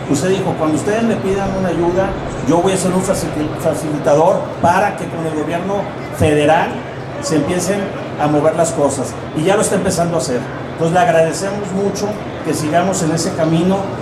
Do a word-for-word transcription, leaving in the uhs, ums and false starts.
usted dijo, cuando ustedes me pidan una ayuda, yo voy a ser un facilitador para que con el gobierno federal se empiecen a mover las cosas, y ya lo está empezando a hacer. Entonces le agradecemos mucho que sigamos en ese camino